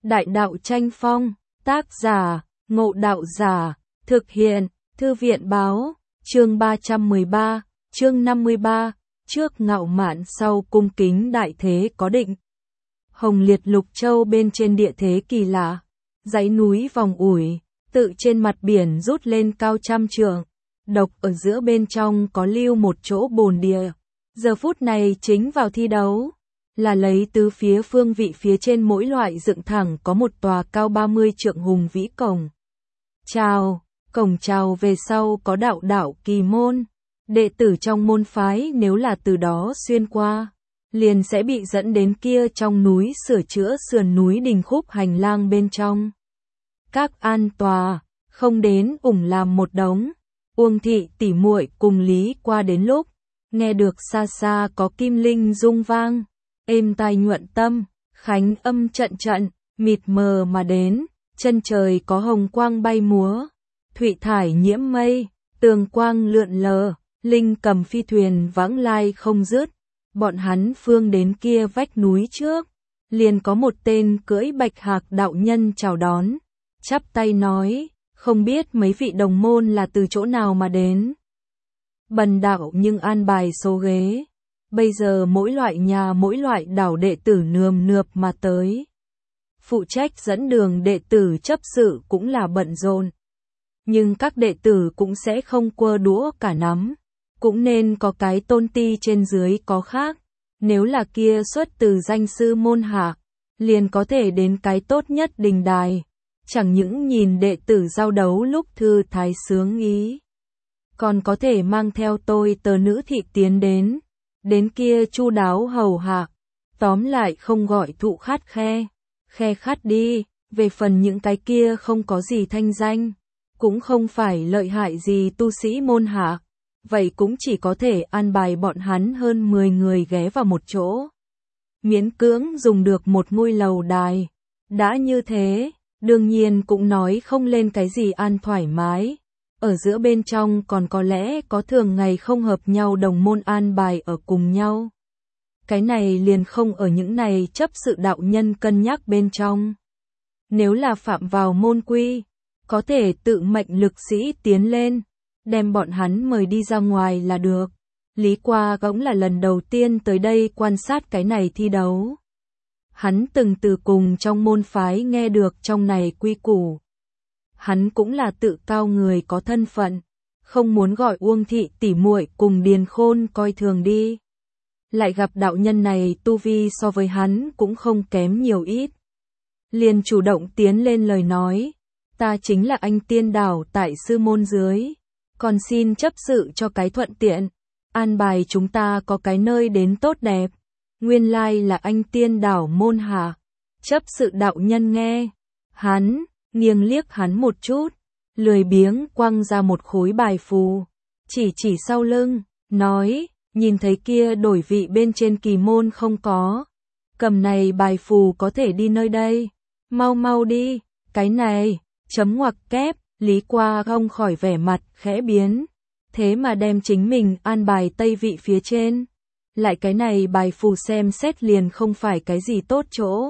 Đại đạo tranh phong, tác giả, Ngộ Đạo Giả, thực hiện, Thư viện báo, chương 313, chương 53, trước ngạo mạn sau cung kính đại thế có định. Hồng liệt lục châu bên trên địa thế kỳ lạ, dãy núi vòng ủi, tự trên mặt biển rút lên cao trăm trượng, độc ở giữa bên trong có lưu một chỗ bồn địa. Giờ phút này chính vào thi đấu, là lấy tứ phía phương vị phía trên mỗi loại dựng thẳng có một tòa cao 30 trượng hùng vĩ cổng. Cổng chào về sau có đạo đạo kỳ môn, đệ tử trong môn phái nếu là từ đó xuyên qua, liền sẽ bị dẫn đến kia trong núi sửa chữa sườn núi đình khúc hành lang bên trong. Các an tòa, không đến ủng làm một đống. Uông thị tỉ muội cùng Lý qua đến lúc, nghe được xa xa có kim linh rung vang, êm tai nhuận tâm, khánh âm trận trận, mịt mờ mà đến, chân trời có hồng quang bay múa, thủy thải nhiễm mây, tường quang lượn lờ, linh cầm phi thuyền vãng lai không dứt. Bọn hắn phương đến kia vách núi trước, liền có một tên cưỡi bạch hạc đạo nhân chào đón, chắp tay nói, không biết mấy vị đồng môn là từ chỗ nào mà đến. Bần đạo nhưng an bài số ghế, bây giờ mỗi loại nhà mỗi loại đảo đệ tử nườm nượp mà tới. Phụ trách dẫn đường đệ tử chấp sự cũng là bận rộn, nhưng các đệ tử cũng sẽ không quơ đũa cả nắm, cũng nên có cái tôn ti trên dưới có khác. Nếu là kia xuất từ danh sư môn hạ, liền có thể đến cái tốt nhất đình đài, chẳng những nhìn đệ tử giao đấu lúc thư thái sướng ý, còn có thể mang theo tôi tờ nữ thị tiến đến kia chu đáo hầu hạ, tóm lại không gọi thụ khát khe khát đi. Về phần những cái kia không có gì thanh danh, cũng không phải lợi hại gì tu sĩ môn hạ, vậy cũng chỉ có thể an bài bọn hắn hơn 10 người ghé vào một chỗ, miễn cưỡng dùng được một ngôi lầu đài. Đã như thế, đương nhiên cũng nói không lên cái gì an thoải mái, ở giữa bên trong còn có lẽ có thường ngày không hợp nhau đồng môn an bài ở cùng nhau. Cái này liền không ở những này chấp sự đạo nhân cân nhắc bên trong. Nếu là phạm vào môn quy, có thể tự mệnh lực sĩ tiến lên, đem bọn hắn mời đi ra ngoài là được. Lý qua cũng là lần đầu tiên tới đây quan sát cái này thi đấu. Hắn từng từ cùng trong môn phái nghe được trong này quy củ. Hắn cũng là tự cao người có thân phận, không muốn gọi Uông thị tỉ muội cùng Điền Khôn coi thường đi. Lại gặp đạo nhân này tu vi so với hắn cũng không kém nhiều ít. Liền chủ động tiến lên lời nói, ta chính là anh tiên đảo tại sư môn dưới, còn xin chấp sự cho cái thuận tiện, an bài chúng ta có cái nơi đến tốt đẹp. Nguyên lai là anh tiên đảo môn hạ. Chấp sự đạo nhân nghe, hắn nghiêng liếc hắn một chút, lười biếng quăng ra một khối bài phù, chỉ sau lưng, nói, nhìn thấy kia đổi vị bên trên kỳ môn không có, cầm này bài phù có thể đi nơi đây, mau đi. Cái này, chấm ngoặc kép. Lý qua không khỏi vẻ mặt khẽ biến, thế mà đem chính mình an bài tây vị phía trên, lại cái này bài phù xem xét liền không phải cái gì tốt chỗ.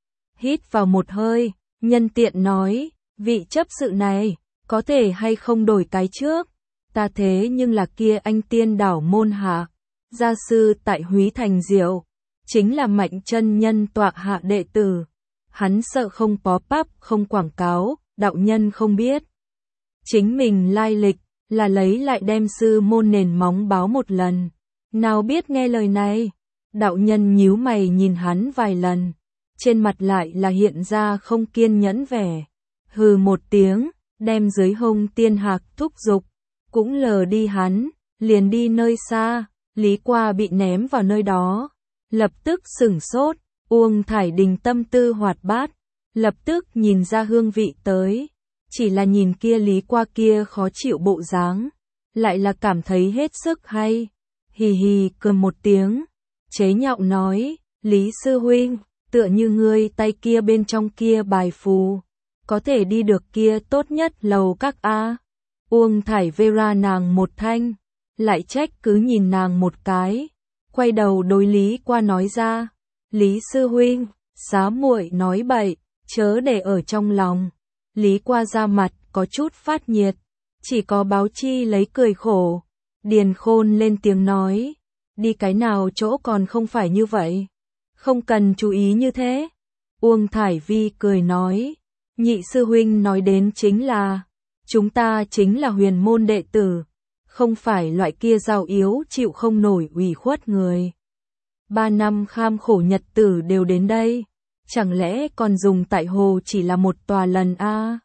Hít vào một hơi, nhân tiện nói, vị chấp sự này, có thể hay không đổi cái trước, ta thế nhưng là kia anh tiên đảo môn hạ, gia sư tại Húy Thành Diệu, chính là Mạnh chân nhân tọa hạ đệ tử. Hắn sợ không pop-up không quảng cáo, đạo nhân không biết. Chính mình lai lịch, là lấy lại đem sư môn nền móng báo một lần. Nào biết nghe lời này, đạo nhân nhíu mày nhìn hắn vài lần, trên mặt lại là hiện ra không kiên nhẫn vẻ. Hừ một tiếng, đem dưới hông tiên hạc thúc giục, cũng lờ đi hắn, liền đi nơi xa. Lý qua bị ném vào nơi đó, lập tức sửng sốt. Uông Thải Đình tâm tư hoạt bát, lập tức nhìn ra hương vị tới. Chỉ là nhìn kia Lý qua kia khó chịu bộ dáng, lại là cảm thấy hết sức hay. Hì hì cười một tiếng, chế nhạo nói, Lý sư huynh, tựa như ngươi tay kia bên trong kia bài phù, có thể đi được kia tốt nhất lầu các a. Uông Thải Vera nàng một thanh, lại trách cứ nhìn nàng một cái, quay đầu đối Lý qua nói ra, Lý sư huynh, xá muội nói bậy, chớ để ở trong lòng. Lý Qua ra mặt có chút phát nhiệt, chỉ có Báo Chi lấy cười khổ. Điền Khôn lên tiếng nói, đi cái nào chỗ còn không phải như vậy, không cần chú ý như thế. Uông Thải Vi cười nói, nhị sư huynh nói đến chính là, chúng ta chính là huyền môn đệ tử, không phải loại kia giàu yếu chịu không nổi ủy khuất người. 3 năm kham khổ nhật tử đều đến đây, chẳng lẽ còn dùng tại hồ chỉ là một tòa lần a?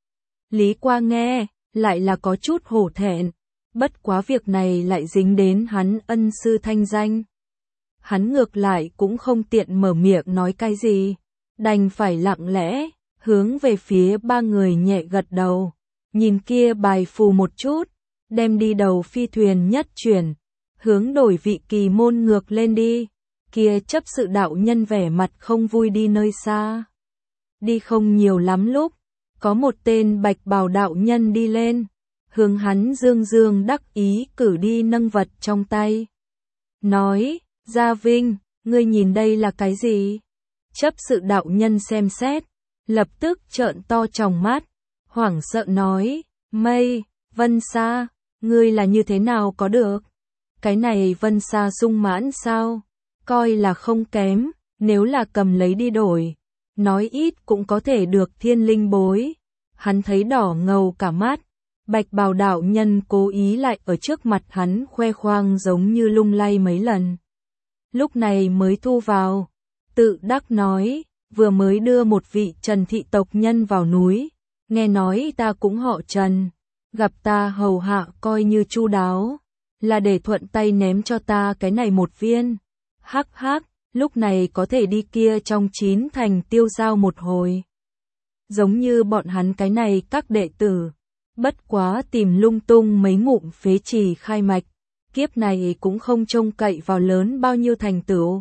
Lý Qua nghe, lại là có chút hổ thẹn, bất quá việc này lại dính đến hắn ân sư thanh danh. Hắn ngược lại cũng không tiện mở miệng nói cái gì, đành phải lặng lẽ, hướng về phía 3 người nhẹ gật đầu, nhìn kia bài phù một chút, đem đi đầu phi thuyền nhất chuyển, hướng đổi vị kỳ môn ngược lên đi. Kia chấp sự đạo nhân vẻ mặt không vui đi nơi xa. Đi không nhiều lắm lúc, có một tên bạch bào đạo nhân đi lên, hướng hắn dương dương đắc ý cử đi nâng vật trong tay. Nói, Gia Vinh, ngươi nhìn đây là cái gì? Chấp sự đạo nhân xem xét, lập tức trợn to tròng mắt, hoảng sợ nói, Mây, Vân Sa, ngươi là như thế nào có được? Cái này Vân Sa sung mãn sao? Coi là không kém, nếu là cầm lấy đi đổi, nói ít cũng có thể được thiên linh bối. Hắn thấy đỏ ngầu cả mắt, bạch bào đạo nhân cố ý lại ở trước mặt hắn khoe khoang giống như lung lay mấy lần. Lúc này mới thu vào, tự đắc nói, vừa mới đưa một vị Trần thị tộc nhân vào núi, nghe nói ta cũng họ Trần, gặp ta hầu hạ coi như chu đáo, là để thuận tay ném cho ta cái này một viên. Hắc hắc, lúc này có thể đi kia trong 9 thành tiêu giao một hồi. Giống như bọn hắn cái này các đệ tử, bất quá tìm lung tung mấy ngụm phế trì khai mạch, kiếp này cũng không trông cậy vào lớn bao nhiêu thành tựu.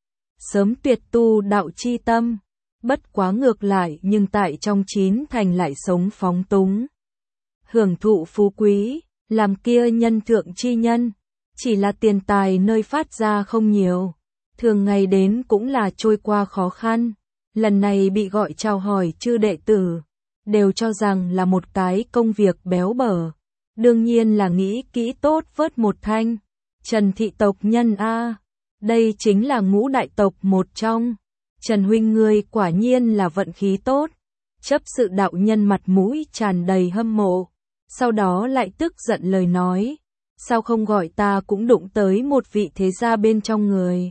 Sớm tuyệt tu đạo chi tâm, bất quá ngược lại nhưng tại trong 9 thành lại sống phóng túng. Hưởng thụ phú quý, làm kia nhân thượng chi nhân, chỉ là tiền tài nơi phát ra không nhiều, thường ngày đến cũng là trôi qua khó khăn. Lần này bị gọi chào hỏi chư đệ tử, đều cho rằng là một cái công việc béo bở, đương nhiên là nghĩ kỹ tốt vớt một thanh. Trần thị tộc nhân a, đây chính là ngũ đại tộc một trong. Trần huynh ngươi quả nhiên là vận khí tốt. Chấp sự đạo nhân mặt mũi tràn đầy hâm mộ, sau đó lại tức giận lời nói, sao không gọi ta cũng đụng tới một vị thế gia bên trong người.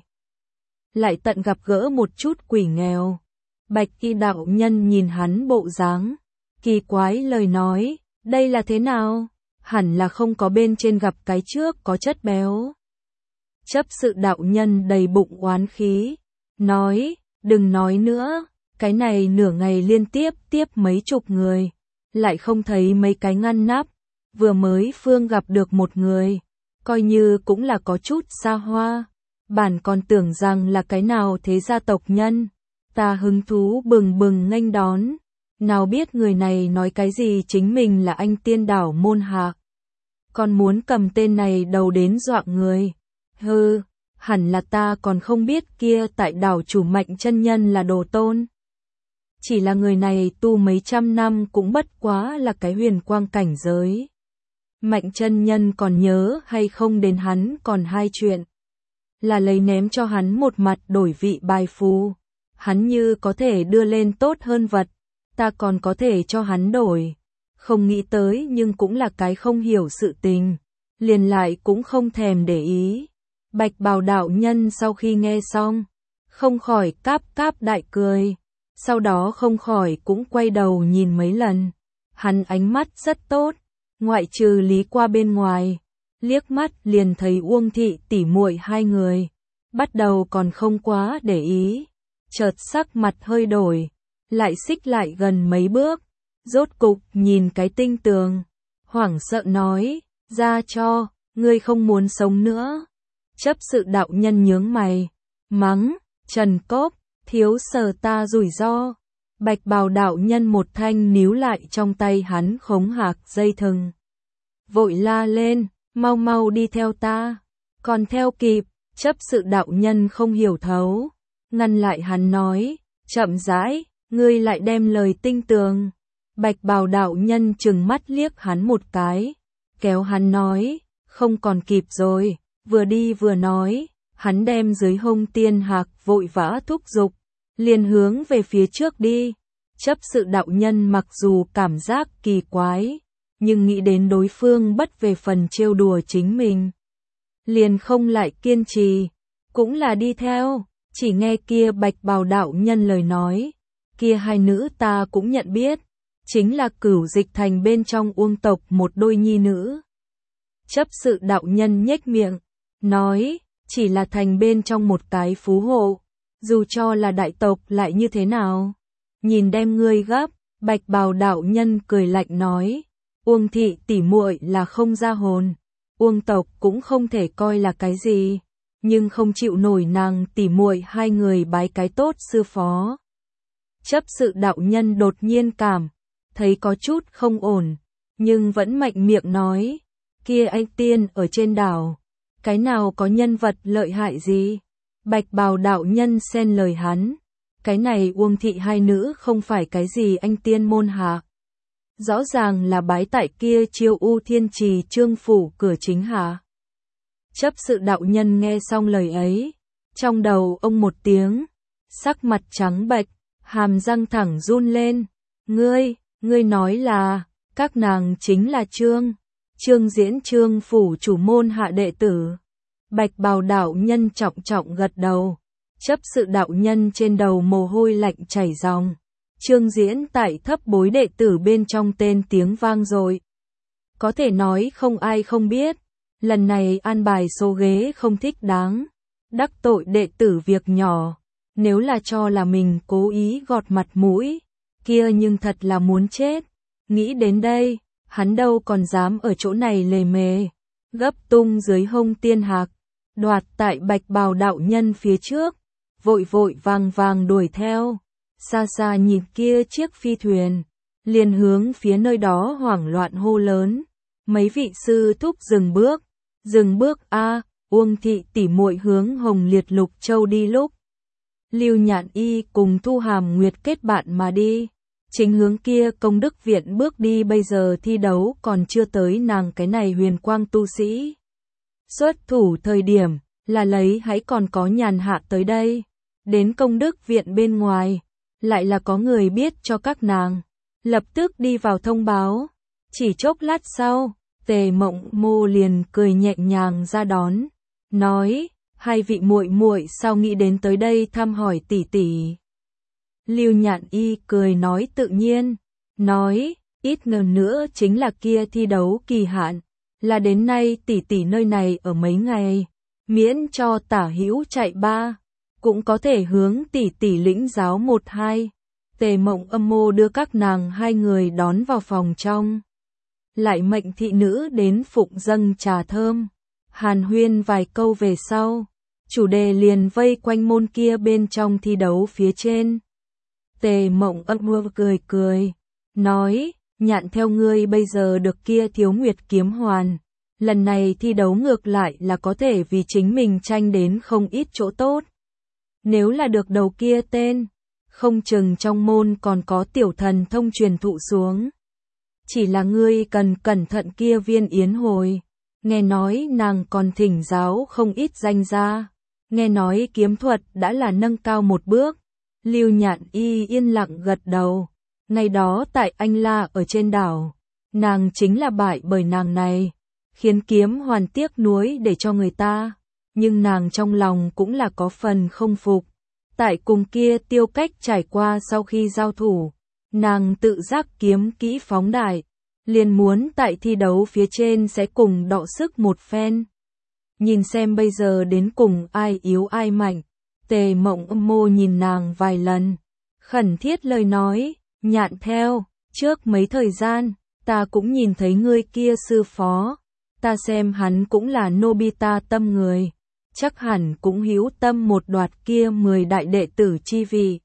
Lại tận gặp gỡ một chút quỷ nghèo. Bạch y đạo nhân nhìn hắn bộ dáng, kỳ quái lời nói, đây là thế nào? Hẳn là không có bên trên gặp cái trước có chất béo. Chấp sự đạo nhân đầy bụng oán khí, nói, đừng nói nữa, cái này nửa ngày liên tiếp mấy chục người, lại không thấy mấy cái ngăn nắp, vừa mới phương gặp được một người, coi như cũng là có chút xa hoa, bản còn tưởng rằng là cái nào thế gia tộc nhân, ta hứng thú bừng bừng nghênh đón, nào biết người này nói cái gì chính mình là anh tiên đảo môn hạ, còn muốn cầm tên này đầu đến dọa người, hừ, hẳn là ta còn không biết kia tại đảo chủ Mạnh chân nhân là đồ tôn. Chỉ là người này tu mấy trăm năm cũng bất quá là cái huyền quang cảnh giới. Mạnh chân nhân còn nhớ hay không đến hắn còn hai chuyện. Là lấy ném cho hắn một mặt đổi vị bài phù. Hắn như có thể đưa lên tốt hơn vật, ta còn có thể cho hắn đổi. Không nghĩ tới nhưng cũng là cái không hiểu sự tình. Liền lại cũng không thèm để ý. Bạch bào đạo nhân sau khi nghe xong, không khỏi cáp cáp đại cười. Sau đó không khỏi cũng quay đầu nhìn mấy lần. Hắn ánh mắt rất tốt, ngoại trừ Lý Qua bên ngoài, liếc mắt liền thấy Uông thị tỉ muội hai người. Bắt đầu còn không quá để ý, chợt sắc mặt hơi đổi, lại xích lại gần mấy bước, rốt cục nhìn cái tinh tường, hoảng sợ nói, ra cho, ngươi không muốn sống nữa. Chấp sự đạo nhân nhướng mày, mắng, Trần Cốp, thiếu sờ ta rủi ro. Bạch bào đạo nhân một thanh níu lại trong tay hắn khống hạc dây thừng. Vội la lên, mau mau đi theo ta. Còn theo kịp, chấp sự đạo nhân không hiểu thấu. Ngăn lại hắn nói, chậm rãi, ngươi lại đem lời tinh tường. Bạch bào đạo nhân trừng mắt liếc hắn một cái, kéo hắn nói, không còn kịp rồi, vừa đi vừa nói, hắn đem dưới hông tiên hạc vội vã thúc giục, liền hướng về phía trước đi. Chấp sự đạo nhân mặc dù cảm giác kỳ quái, nhưng nghĩ đến đối phương bất về phần trêu đùa chính mình, liền không lại kiên trì, cũng là đi theo. Chỉ nghe kia bạch bào đạo nhân lời nói, kia hai nữ ta cũng nhận biết, chính là Cửu Dịch Thành bên trong Uông tộc một đôi nhi nữ. Chấp sự đạo nhân nhếch miệng, nói, chỉ là thành bên trong một cái phú hộ, dù cho là đại tộc lại như thế nào. Nhìn đem ngươi gấp, bạch bào đạo nhân cười lạnh nói, Uông thị tỷ muội là không ra hồn, Uông tộc cũng không thể coi là cái gì, nhưng không chịu nổi nàng tỷ muội hai người bái cái tốt sư phó. Chấp sự đạo nhân đột nhiên cảm thấy có chút không ổn, nhưng vẫn mạnh miệng nói, kia anh tiên ở trên đảo, cái nào có nhân vật lợi hại gì? Bạch bào đạo nhân xen lời hắn, cái này Uông thị hai nữ không phải cái gì anh tiên môn hạ, rõ ràng là bái tại kia Chiêu U Thiên Trì Trương phủ cửa chính hạ. Chấp sự đạo nhân nghe xong lời ấy, trong đầu ông một tiếng, sắc mặt trắng bệch, hàm răng thẳng run lên, ngươi nói là, các nàng chính là Trương Diễn Trương phủ chủ môn hạ đệ tử. Bạch bào đạo nhân trọng trọng gật đầu, chấp sự đạo nhân trên đầu mồ hôi lạnh chảy ròng. Trương Diễn tại thấp bối đệ tử bên trong tên tiếng vang rồi. Có thể nói không ai không biết, lần này an bài số ghế không thích đáng, đắc tội đệ tử việc nhỏ, nếu là cho là mình cố ý gọt mặt mũi, kia nhưng thật là muốn chết. Nghĩ đến đây, hắn đâu còn dám ở chỗ này lề mề, gấp tung dưới hông tiên hạc, đoạt tại bạch bào đạo nhân phía trước, vội vội vàng vàng đuổi theo, xa xa nhìn kia chiếc phi thuyền, liền hướng phía nơi đó hoảng loạn hô lớn, mấy vị sư thúc dừng bước a. Uông thị tỷ muội hướng Hồng Liệt Lục Châu đi lúc, Lưu Nhạn Y cùng Thu Hàm Nguyệt kết bạn mà đi, chính hướng kia công đức viện bước đi. Bây giờ thi đấu còn chưa tới nàng cái này huyền quang tu sĩ xuất thủ thời điểm, là lấy hãy còn có nhàn hạ tới đây. Đến công đức viện bên ngoài, lại là có người biết cho các nàng, lập tức đi vào thông báo. Chỉ chốc lát sau, Tề Mộng Mô liền cười nhẹ nhàng ra đón, nói, hai vị muội muội sao nghĩ đến tới đây thăm hỏi tỷ tỷ. Lưu Nhạn Y cười nói tự nhiên, nói, ít ngờ nữa chính là kia thi đấu kỳ hạn, là đến nay tỷ tỷ nơi này ở mấy ngày, miễn cho tả hữu chạy ba, cũng có thể hướng tỷ tỷ lĩnh giáo một hai. Tề Mộng Âm Mô đưa các nàng hai người đón vào phòng trong, lại mệnh thị nữ đến phụng dâng trà thơm, hàn huyên vài câu về sau, chủ đề liền vây quanh môn kia bên trong thi đấu phía trên. Tề Mộng Âm Mô cười, nói, Nhạn theo ngươi bây giờ được kia Thiếu Nguyệt kiếm hoàn, lần này thi đấu ngược lại là có thể vì chính mình tranh đến không ít chỗ tốt. Nếu là được đầu kia tên, không chừng trong môn còn có tiểu thần thông truyền thụ xuống. Chỉ là ngươi cần cẩn thận kia Viên Yến hồi, nghe nói nàng còn thỉnh giáo không ít danh gia, nghe nói kiếm thuật đã là nâng cao một bước. Lưu Nhạn Y yên lặng gật đầu, ngày đó tại Anh La ở trên đảo, nàng chính là bại bởi nàng này, khiến kiếm hoàn tiếc nuối để cho người ta, nhưng nàng trong lòng cũng là có phần không phục. Tại cùng kia Tiêu Cách trải qua sau khi giao thủ, nàng tự giác kiếm kỹ phóng đại, liền muốn tại thi đấu phía trên sẽ cùng đọ sức một phen. Nhìn xem bây giờ đến cùng ai yếu ai mạnh. Tề Mộng Âm Mô nhìn nàng vài lần, khẩn thiết lời nói, Nhạn theo, trước mấy thời gian, ta cũng nhìn thấy ngươi kia sư phó, ta xem hắn cũng là Nobita tâm người, chắc hẳn cũng hữu tâm một đoạt kia 10 đại đệ tử chi vị.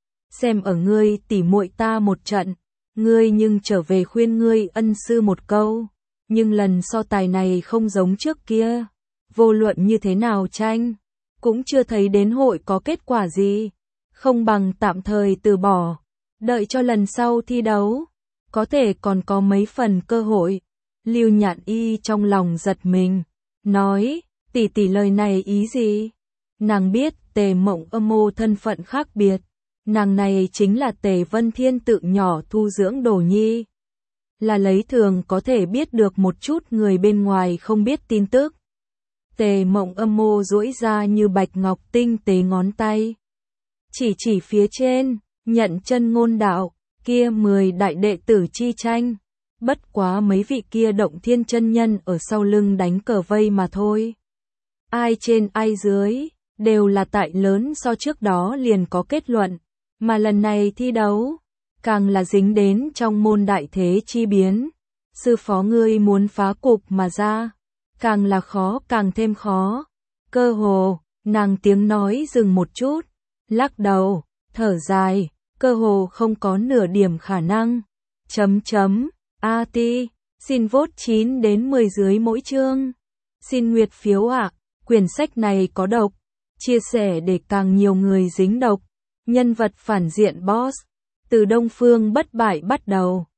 Xem ở ngươi tỉ muội ta một trận, ngươi nhưng trở về khuyên ngươi ân sư một câu, nhưng lần so tài này không giống trước kia, vô luận như thế nào tranh, cũng chưa thấy đến hội có kết quả gì, không bằng tạm thời từ bỏ, Đợi cho lần sau thi đấu, có thể còn có mấy phần cơ hội. Lưu Nhạn Y trong lòng giật mình, nói, tỷ tỷ lời này ý gì? Nàng biết Tề Mộng Âm Mô thân phận khác biệt, nàng này chính là Tề Vân Thiên tự nhỏ thu dưỡng đồ nhi. Là lấy thường có thể biết được một chút người bên ngoài không biết tin tức. Tề Mộng Âm Mô duỗi ra như bạch ngọc tinh tế ngón tay. Chỉ phía trên, nhận chân ngôn đạo, kia 10 đại đệ tử chi tranh. Bất quá mấy vị kia Động Thiên chân nhân ở sau lưng đánh cờ vây mà thôi. Ai trên ai dưới, đều là tại lớn so trước đó liền có kết luận. Mà lần này thi đấu, càng là dính đến trong môn đại thế chi biến. Sư phó ngươi muốn phá cục mà ra, càng là khó càng thêm khó. Cơ hồ, nàng tiếng nói dừng một chút, lắc đầu, thở dài, cơ hồ không có nửa điểm khả năng. AT, xin vote 9 đến 10 dưới mỗi chương. Xin nguyệt phiếu ạ, quyển sách này có độc, chia sẻ để càng nhiều người dính độc. Nhân vật phản diện boss, từ Đông Phương bất bại bắt đầu.